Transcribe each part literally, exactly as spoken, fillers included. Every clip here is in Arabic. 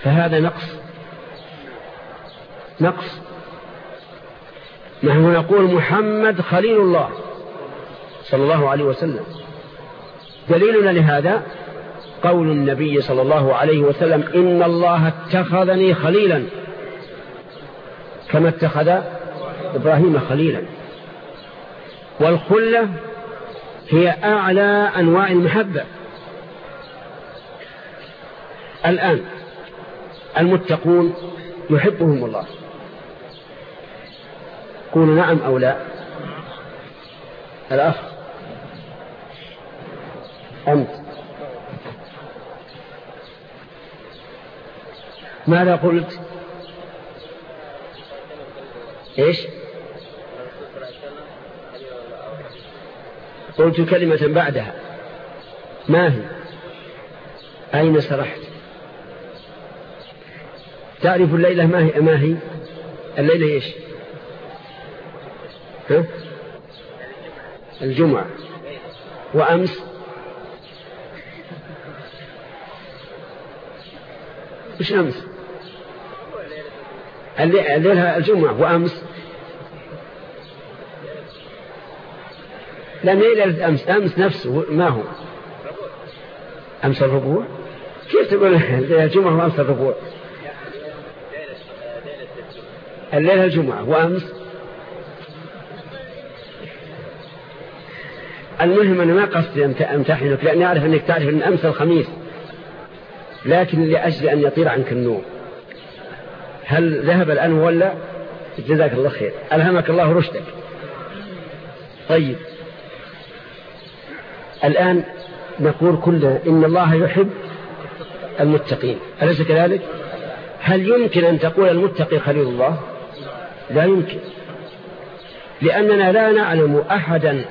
فهذا نقص نقص. نحن نقول محمد خليل الله صلى الله عليه وسلم. دليلنا لهذا قول النبي صلى الله عليه وسلم: إن الله اتخذني خليلا كما اتخذ إبراهيم خليلا. والخلة هي أعلى أنواع المحبة. الآن المتقون يحبهم الله، قولوا نعم أو لا. الأخ أنت ماذا قلت؟ إيش؟ قلت كلمة بعدها، ما هي؟ أين سرحت؟ تعرف الليلة ما هي؟ ما هي الليلة إيش؟ ها؟ الجمعة. وأمس إيش أمس؟ الليلة الجمعة. وأمس لم ليلة أمس. أمس نفسه ما هو؟ أمس الربوع. كيف تقول الليلة الجمعة وأمس الربوع؟ الليلة الجمعة وأمس. المهم أنا ما قصدي أمتحنك، لأني أعرف أنك تعرف أن أمس الخميس، لكن لأجل أن يطير عنك النوم. هل ذهب الآن ولا؟ جزاك الله خير، ألهمك الله رشدك. طيب الآن نقول كلنا إن الله يحب المتقين، أليس كذلك؟ هل يمكن أن تقول المتقي خليل الله؟ لا يمكن، لأننا لا نعلم أحدا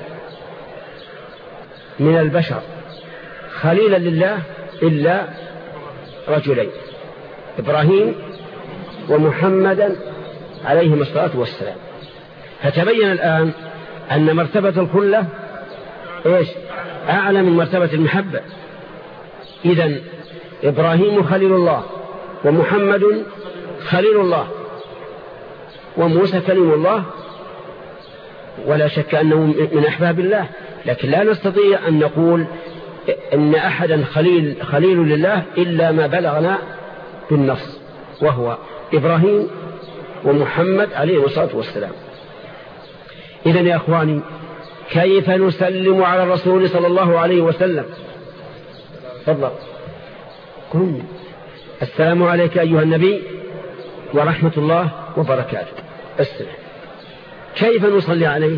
من البشر خليلا لله إلا رجلين: إبراهيم ومحمدا عليهم الصلاة والسلام. فتبين الآن أن مرتبة الخلة إيش؟ أعلى من مرتبة المحبة. إذن إبراهيم خليل الله، ومحمد خليل الله، وموسى كلم الله، ولا شك أنه من أحباب الله. لكن لا نستطيع أن نقول إن أحدا خليل, خليل لله إلا ما بلغنا بالنص، وهو إبراهيم ومحمد عليه الصلاة والسلام. إذن يا أخواني، كيف نسلم على الرسول صلى الله عليه وسلم؟ تفضل. قل السلام عليك أيها النبي ورحمة الله وبركاته. السلام. كيف نصلي عليه؟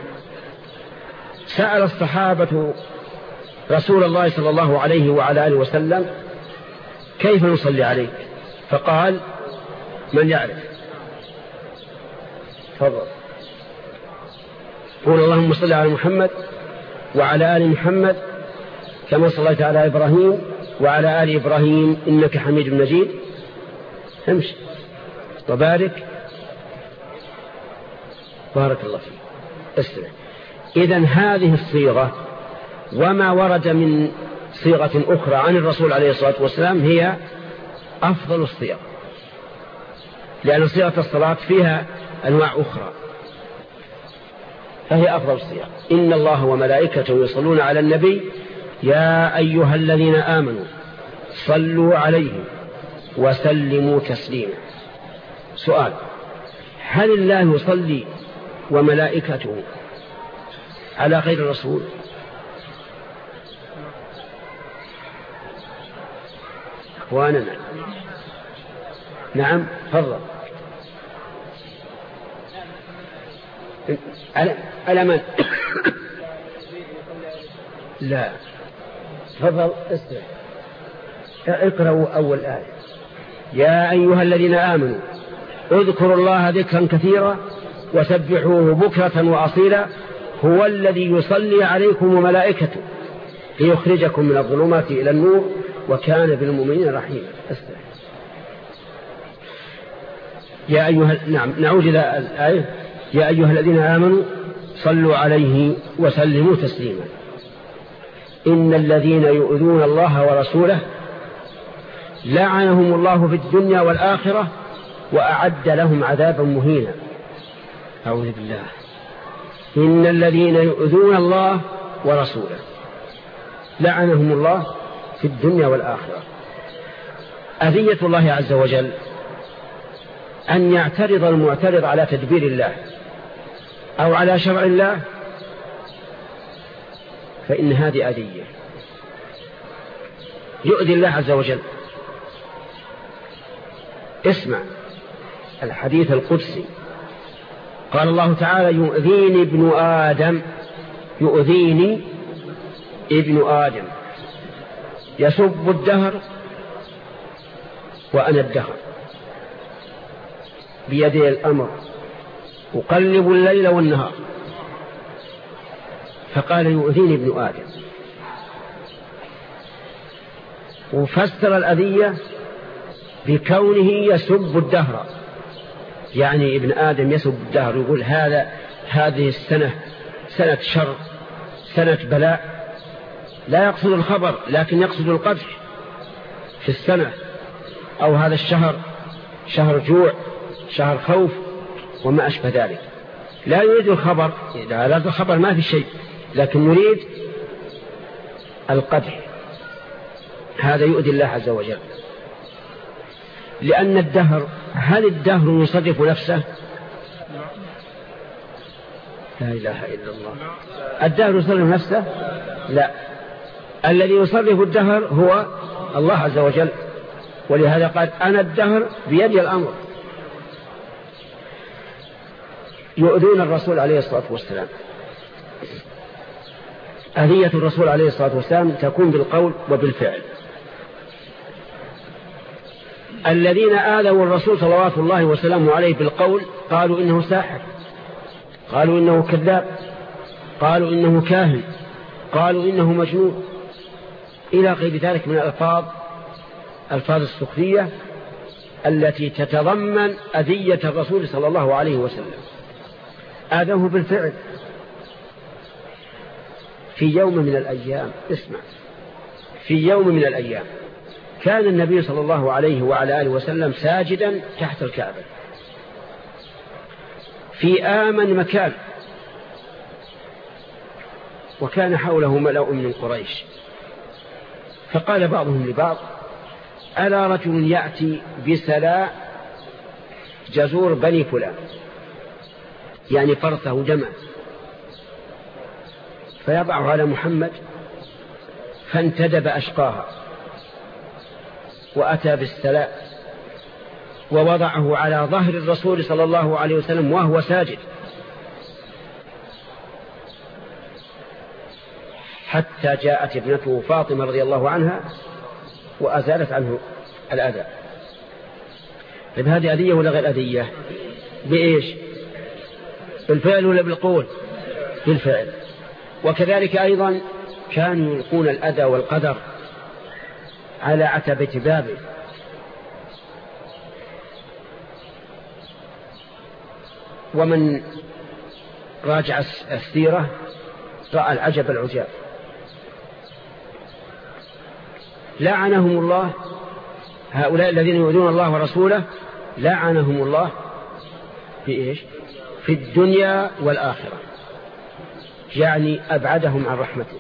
سأل الصحابة رسول الله صلى الله عليه وعلى آله وسلم: كيف نصلي عليك؟ فقال: من يعرف؟ تفضل. قول اللهم صل على محمد وعلى آل محمد كما صليت على إبراهيم وعلى آل إبراهيم إنك حميد مجيد. امشي وبارك. بارك الله فيك. اسمع. إذن هذه الصيغة وما ورد من صيغة أخرى عن الرسول عليه الصلاة والسلام هي أفضل الصيغ، لأن صيغة الصلاة فيها أنواع أخرى، فهي أفضل الصيغ. إن الله وملائكته يصلون على النبي يا أيها الذين آمنوا صلوا عليه وسلموا تسليما. سؤال: هل الله يصلي وملائكته على غير الرسول؟ أخواننا نعم. تفضل. على من؟ لا. تفضل اسمع. اقرأوا أول آية: يا أيها الذين آمنوا اذكروا الله ذكرا كثيرا وسبحوه بكرة وأصيلا هو الذي يصلي عليكم وملائكته ليخرجكم من الظلمات إلى النور وكان بالمؤمنين رحيما. اسمع. يا أيها نعم نعود إلى الآية: يا أيها الذين آمنوا صلوا عليه وسلموا تسليما. إن الذين يؤذون الله ورسوله لعنهم الله في الدنيا والآخرة وأعد لهم عذابا مهينا. أعوذ بالله. إن الذين يؤذون الله ورسوله لعنهم الله في الدنيا والآخرة. أذية الله عز وجل أن يعترض المعترض على تدبير الله أو على شرع الله، فإن هذه أذية يؤذي الله عز وجل. اسمع الحديث القدسي، قال الله تعالى: يؤذيني ابن آدم، يؤذيني ابن آدم يسب الدهر وأنا الدهر، بيدي الأمر أقلب الليل والنهار. فقال: يؤذيني ابن آدم، وفسر الأذية بكونه يسب الدهر، يعني ابن آدم يسب الدهر، يقول هذا هذه السنة سنة شر، سنة بلاء. لا يقصد الخبر لكن يقصد القدح في السنة، أو هذا الشهر شهر جوع، شهر خوف، وما أشبه ذلك. لا يريد الخبر، إذا أراد الخبر ما في شيء، لكن يريد القدح. هذا يؤذي الله عز وجل، لأن الدهر، هل الدهر يصرف نفسه؟ لا إله إلا الله. الدهر يصرف نفسه؟ لا، الذي يصرف الدهر هو الله عز وجل، ولهذا قال: أنا الدهر بيدي الأمر. يؤذون الرسول عليه الصلاة والسلام. أذية الرسول عليه الصلاة والسلام تكون بالقول وبالفعل. الذين آذوا الرسول صلوات الله وسلامه عليه بالقول قالوا إنه ساحر، قالوا إنه كذاب، قالوا إنه كاهن، قالوا إنه مجنون، إلى غير ذلك من الألفاظ الفاظ السخرية التي تتضمن أذية الرسول صلى الله عليه وسلم. آذوه بالفعل. في يوم من الأيام، اسمع، في يوم من الأيام كان النبي صلى الله عليه وعلى آله وسلم ساجدا تحت الكعبة في آمن مكان، وكان حوله ملأ من قريش. فقال بعضهم لبعض: ألا رجل يأتي بسلاء جزور بني فلان، يعني فرثه جمع، فيضعه على محمد. فانتدب أشقاها وأتى بالسلاء ووضعه على ظهر الرسول صلى الله عليه وسلم وهو ساجد، حتى جاءت ابنته فاطمة رضي الله عنها وأزالت عنه الأذى. طيب هذه أذية ولا غير أذية؟ بإيش؟ بالفعل ولا بالقول؟ بالفعل. وكذلك أيضا كانوا يلقون الأذى والقدر على عتبة بابه، ومن راجع السيرة رأى العجب العجاب. لعنهم الله، هؤلاء الذين يؤذون الله ورسوله لعنهم الله في إيش؟ في الدنيا والآخرة، يعني أبعدهم عن رحمته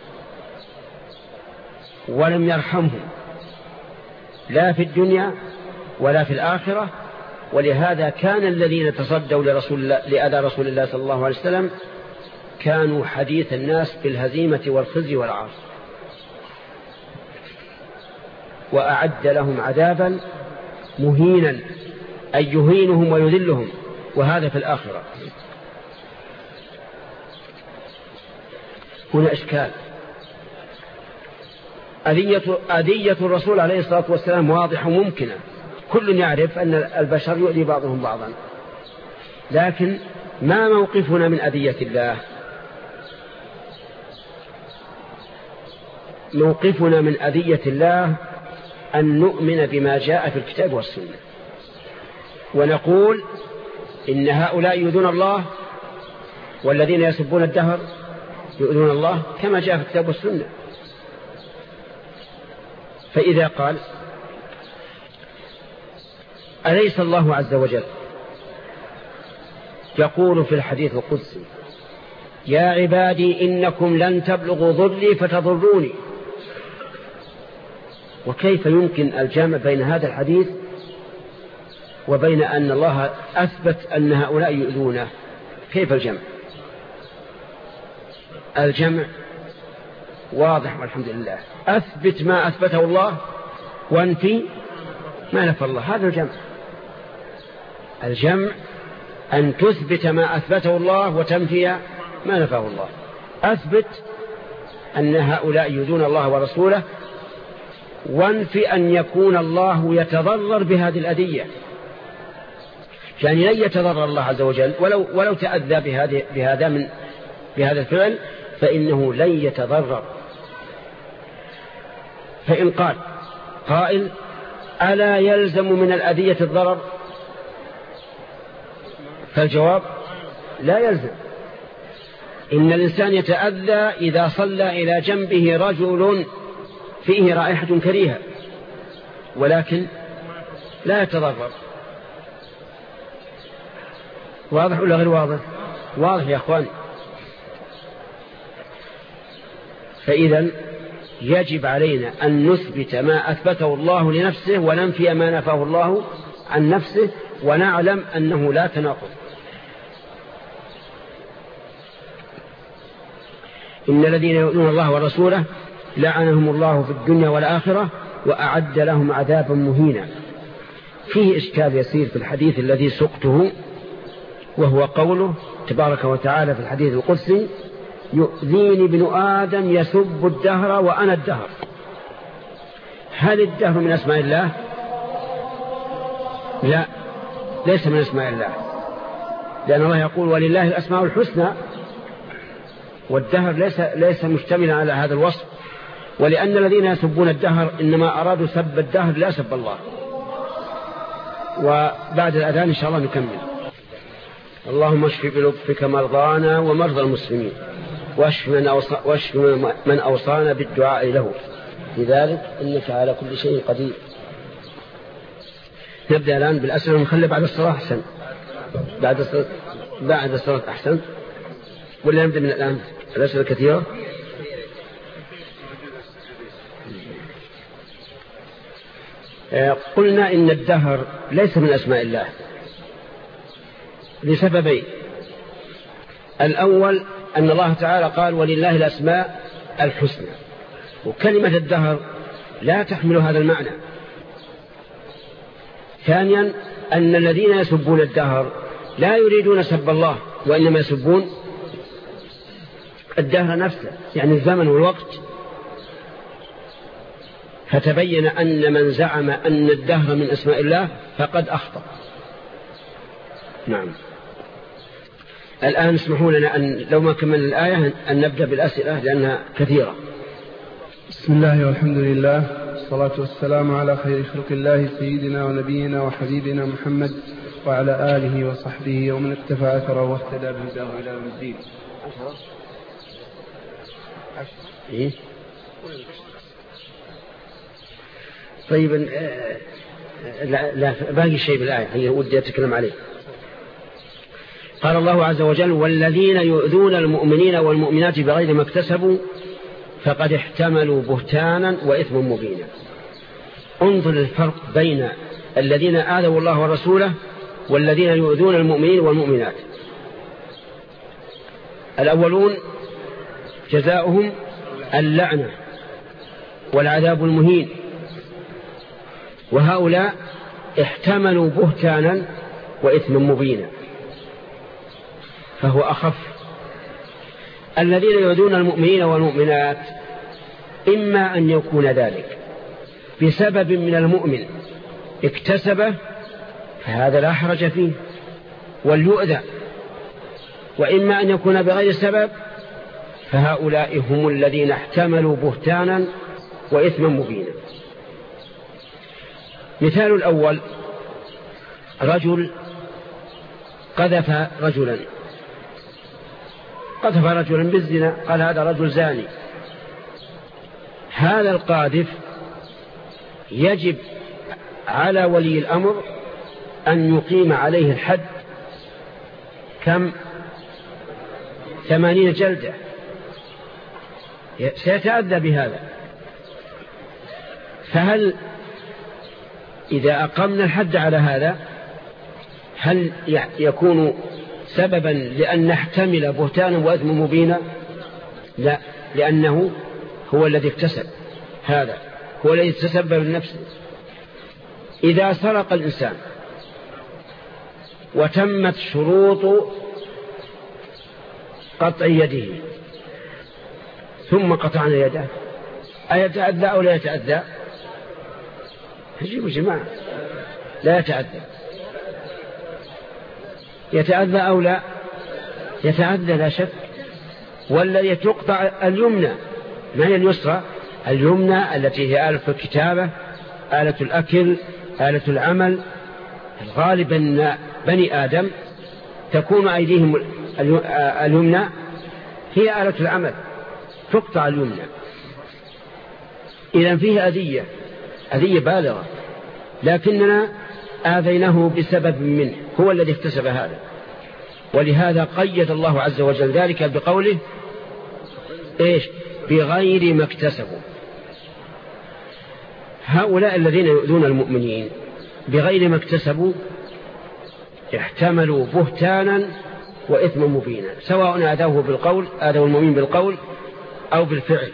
ولم يرحمهم لا في الدنيا ولا في الآخرة. ولهذا كان الذين تصدوا لرسول الله لأذى رسول الله صلى الله عليه وسلم كانوا حديث الناس بالهزيمة والخزي والعار، وأعد لهم عذابا مهينا، أي يهينهم ويذلهم، وهذا في الآخرة. هنا إشكال. أذية, أذية الرسول عليه الصلاة والسلام واضحة وممكنة، كل يعرف أن البشر يؤذي بعضهم بعضا، لكن ما موقفنا من أذية الله؟ موقفنا من أذية الله أن نؤمن بما جاء في الكتاب والسنة، ونقول إن هؤلاء يؤذون الله، والذين يسبون الدهر يؤذون الله كما جاء في الكتاب والسنة. فإذا قال أليس الله عز وجل يقول في الحديث القدسي يا عبادي إنكم لن تبلغوا ضري فتضروني؟ وكيف يمكن الجمع بين هذا الحديث وبين أن الله أثبت أن هؤلاء يؤذونه؟ كيف الجمع؟ الجمع واضح والحمد لله. أثبت ما أثبته الله وانفي ما نفى الله، هذا الجمع. الجمع أن تثبت ما أثبته الله وتنفي ما نفاه الله. أثبت أن هؤلاء يؤذون الله ورسوله، وانفي أن يكون الله يتضرر بهذه الأذية، يعني لن يتضرر الله عز وجل ولو, ولو تأذى بهذه بهذا من بهذا الفعل فإنه لن يتضرر. فإن قال قائل ألا يلزم من الأذية الضرر؟ فالجواب لا يلزم. إن الإنسان يتأذى إذا صلى إلى جنبه رجل فيه رائحة كريهة ولكن لا يتضرر. واضح ولا غير واضح؟ واضح يا أخوان. فإذا يجب علينا أن نثبت ما أثبته الله لنفسه وننفي ما نفاه الله عن نفسه، ونعلم أنه لا تناقض. إن الذين يؤذون الله ورسوله لعنهم الله في الدنيا والآخرة وأعد لهم عذابا مهينا. فيه إشكال يسير في الحديث الذي سقته، وهو قوله تبارك وتعالى في الحديث القدسي يؤذيني ابن آدم يسب الدهر وأنا الدهر. هل الدهر من أسماء الله؟ لا، ليس من أسماء الله، لأن الله يقول ولله الأسماء الحسنى، والدهر ليس, ليس مشتملا على هذا الوصف. ولأن الذين يسبون الدهر إنما أرادوا سب الدهر لا سب الله. وبعد الأذان إن شاء الله نكمل. اللهم اشف بلطفك مرضانا ومرضى المسلمين، واشف من, أوصى واشف من أوصانا بالدعاء له، لذلك إنك على كل شيء قدير. نبدأ الآن بالأسئلة ونخلي بعد الصلاة أحسن. بعد الصلاة, بعد الصلاة أحسن، ولا نبدأ من الآن؟ الأسئلة كثيرة. قلنا إن الدهر ليس من أسماء الله لسببين. الأول أن الله تعالى قال ولله الأسماء الحسنى، وكلمة الدهر لا تحمل هذا المعنى. ثانيا أن الذين يسبون الدهر لا يريدون سب الله، وإنما يسبون الدهر نفسه، يعني الزمن والوقت. فتبين أن من زعم أن الدهر من أسماء الله فقد أخطأ. نعم. الآن اسمحوا لنا أن لو ما كمل الآية أن نبدأ بالأسئلة لأنها كثيرة. بسم الله والحمد لله والصلاة والسلام على خير خلق الله سيدنا ونبينا وحبيبنا محمد وعلى آله وصحبه ومن اكتفى أثره واهتدى بهداه إلى يوم الدين. إيه؟ طيب لا, لا باقي شيء بالآية هي ودي أتكلم عليه. قال الله عز وجل والذين يؤذون المؤمنين والمؤمنات بغير ما اكتسبوا فقد احتملوا بهتانا وإثما مبينا. انظر الفرق بين الذين آذوا الله ورسوله والذين يؤذون المؤمنين والمؤمنات. الأولون جزاؤهم اللعنة والعذاب المهين، وهؤلاء احتملوا بهتانا وإثما مبينا، فهو أخف. الذين يؤذون المؤمنين والمؤمنات إما أن يكون ذلك بسبب من المؤمن اكتسبه فهذا لا حرج فيه وليؤذى، وإما أن يكون بغير سبب فهؤلاء هم الذين احتملوا بهتانا وإثما مبينا. مثال الأول رجل قذف رجلا قذف رجلا بالزنا، قال هذا رجل زاني. هذا القاذف يجب على ولي الأمر أن يقيم عليه الحد كم؟ ثمانين جلدة، سيتأذى بهذا. فهل إذا أقمنا الحد على هذا هل يكون سببا لأن نحتمل بهتانا وإثما مبينا؟ لا، لأنه هو الذي اكتسب هذا، هو الذي تسبب لنفسه. إذا سرق الإنسان وتمت شروط قطع يده ثم قطعنا يده، أيتأذى أو لا يتأذى؟ هجيبوا جماعة، لا يتأذى. يتأذى أو لا يتأذى لا شك. والذي تقطع اليمنى، ما هي اليسرى؟ اليمنى التي هي آلة الكتابة، آلة الأكل، آلة العمل. الغالب أن بني آدم تكون أيديهم اليمنى هي آلة العمل، تقطع اليمنى. إذن فيه أذية، أذية بالغة، لكننا آذيناه بسبب منه، هو الذي اكتسب هذا. ولهذا قيد الله عز وجل ذلك بقوله إيش؟ بغير ما اكتسبوا. هؤلاء الذين يؤذون المؤمنين بغير ما اكتسبوا احتملوا بهتانا وإثما مبينا، سواء آذوه بالقول، آذوا المؤمن بالقول أو بالفعل.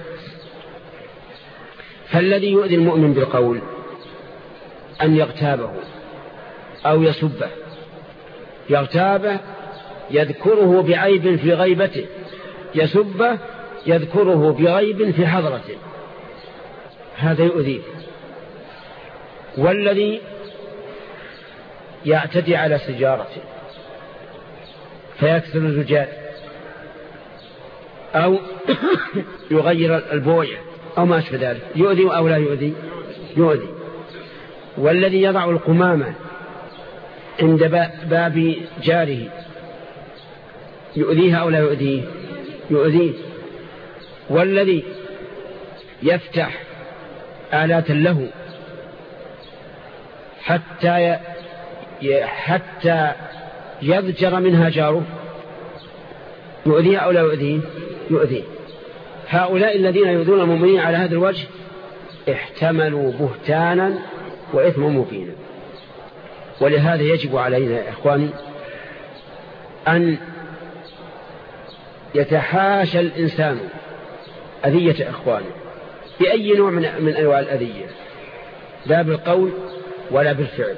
فالذي يؤذي المؤمن بالقول أن يغتابه أو يسبه. يغتابه يذكره بعيب في غيبته، يسبه يذكره بعيب في حضرته، هذا يؤذيه. والذي يعتدي على سجارته فيكسر الزجاج أو يغير البوية أو ما أشبه ذلك، يؤذي أو لا يؤذي؟ يؤذي. والذي يضع القمامة عند باب جاره يؤذيها أو لا يؤذيه؟ يؤذيه. والذي يفتح آلات له حتى حتى يضجر منها جاره يؤذيها أو لا يؤذيه؟ يؤذيه. هؤلاء الذين يؤذون المؤمنين على هذا الوجه احتملوا بهتانا وإثما مبينا. ولهذا يجب علينا يا إخواني أن يتحاشى الإنسان أذية إخوانه بأي نوع من, من أنواع الأذية، لا بالقول ولا بالفعل.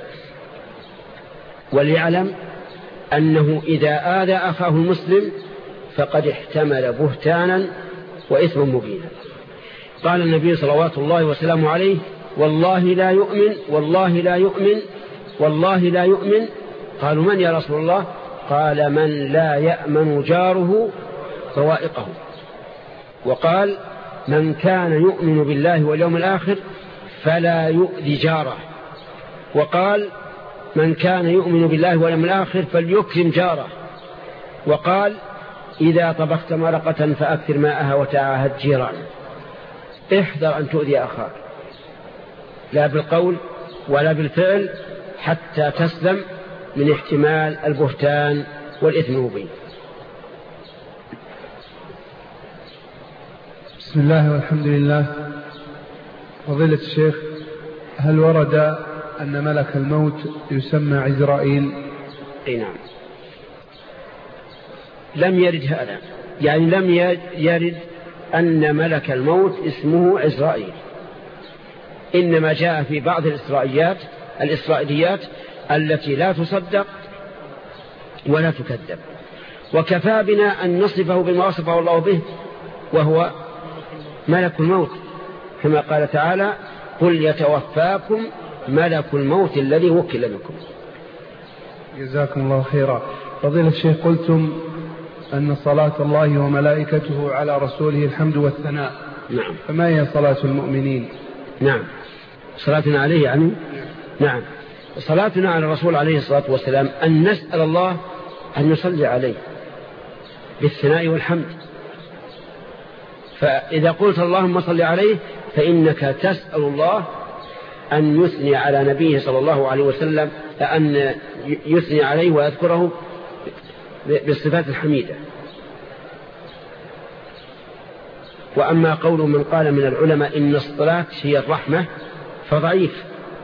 وليعلم أنه إذا آذى أخاه المسلم فقد احتمل بهتانا وإثما مبينا. قال النبي صلوات الله وسلامه عليه: والله لا يؤمن، والله لا يؤمن، والله لا يؤمن. قالوا: من يا رسول الله؟ قال: من لا يأمن جاره بوائقه. وقال: من كان يؤمن بالله واليوم الآخر فلا يؤذي جاره. وقال: من كان يؤمن بالله واليوم الآخر فليكرم جاره. وقال: إذا طبخت مرقة فأكثر ماءها وتعاهد جيرانه. احذر أن تؤذي أخاك، لا بالقول ولا بالفعل، حتى تسلم من احتمال البهتان والإثم المبين. بسم الله والحمد لله. فضيلة الشيخ، هل ورد أن ملك الموت يسمى عزرائيل؟ اي نعم، لم يرد هذا، يعني لم يرد أن ملك الموت اسمه عزرائيل، إنما جاء في بعض الإسرائيليات الإسرائيليات التي لا تصدق ولا تكذب. وكفى بنا أن نصفه بما وصفه الله به، وهو ملك الموت، كما قال تعالى: قل يتوفاكم ملك الموت الذي وكل بكم. جزاكم الله خيرا. فضيلة الشيخ، قلتم أن صلاة الله وملائكته على رسوله الحمد والثناء. نعم. فما هي صلاة المؤمنين؟ نعم، صلاتنا عليه يعني. نعم، صلاتنا على الرسول عليه الصلاة والسلام أن نسأل الله أن يصلي عليه بالثناء والحمد. فإذا قلت اللهم صل عليه فإنك تسأل الله أن يثني على نبيه صلى الله عليه وسلم أن يثني عليه ويذكره بالصفات الحميدة. وأما قول من قال من العلماء إن الصلاة هي الرحمة فضعيف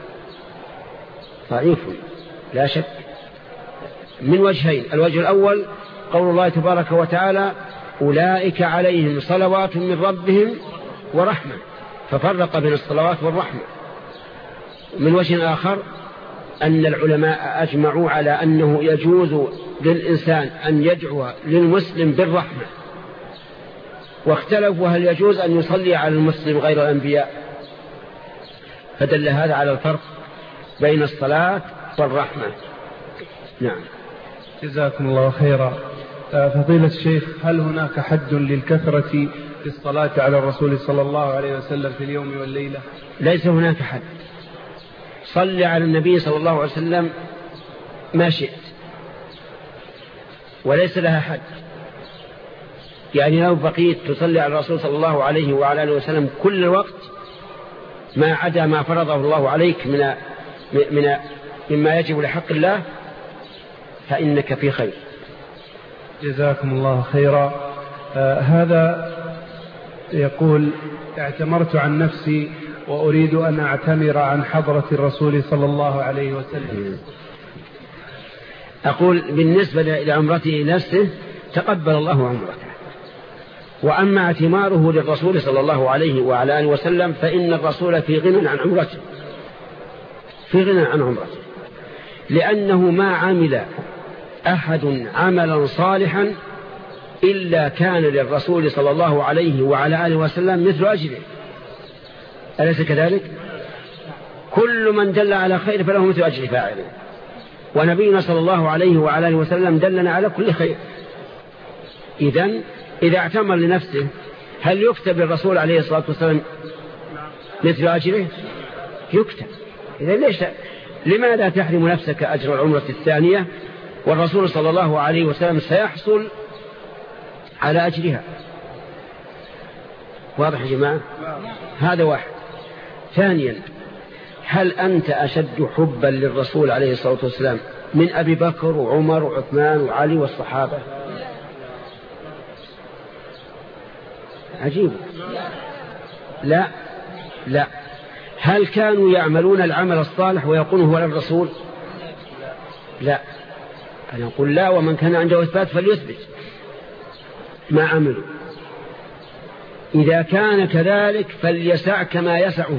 ضعيف لا شك من وجهين. الوجه الأول قول الله تبارك وتعالى أولئك عليهم صلوات من ربهم ورحمة، ففرق بين الصلوات والرحمة. من وجه آخر أن العلماء أجمعوا على أنه يجوز للإنسان أن يدعو للمسلم بالرحمة، واختلفوا هل يجوز أن يصلي على المسلم غير الأنبياء، فدل هذا على الفرق بين الصلاة والرحمة. نعم. جزاكم الله خيرا. فضيلة الشيخ، هل هناك حد للكثرة في الصلاة على الرسول صلى الله عليه وسلم في اليوم والليلة؟ ليس هناك حد. صل على النبي صلى الله عليه وسلم ما شئت وليس لها حد. يعني لو بقيت تصلي على الرسول صلى الله عليه وعلى آله وسلم كل الوقت ما عدا ما فرضه الله عليك من من مما يجب لحق الله فإنك في خير. جزاكم الله خيرا. آه هذا يقول: اعتمرت عن نفسي وأريد أن أعتمر عن حضرة الرسول صلى الله عليه وسلم. أقول بالنسبة لعمرته نفسه تقبل الله عمرته، وأما اعتماره للرسول صلى الله عليه وعلى آله وسلم فإن الرسول في غنى عن عمرته في غنى عن عمرته لأنه ما عمل أحد عملا صالحا إلا كان للرسول صلى الله عليه وعلى آله وسلم مثل أجره، أليس كذلك؟ كل من دل على خير فله مثل أجر فاعله، ونبينا صلى الله عليه وعلى آله وسلم دلنا على كل خير. إذن إذا اعتمر لنفسه هل يكتب للرسول عليه الصلاة والسلام مثل أجره؟ يكتب. إذن ليش لماذا تحرم نفسك أجر العمرة الثانية والرسول صلى الله عليه وسلم سيحصل على أجرها؟ واضح يا جماعة؟ هذا واحد. ثانيا، هل أنت أشد حبا للرسول عليه الصلاة والسلام من أبي بكر وعمر وعثمان وعلي والصحابة؟ عجيب. لا لا. هل كانوا يعملون العمل الصالح ويقولون هو للرسول؟ لا. أنا أقول لا، ومن كان عنده إثبات فليثبت ما عملوا. إذا كان كذلك فليسعك ما يسعه،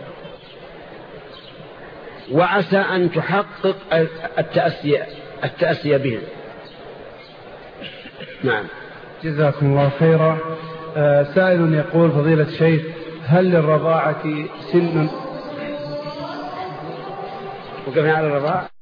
وعسى أن تحقق التأسي, التأسي بهم. نعم. جزاكم الله خيرا. آه سائل يقول: فضيلة الشيخ، هل للرضاعة سن؟ وقفنا على الرضاعة.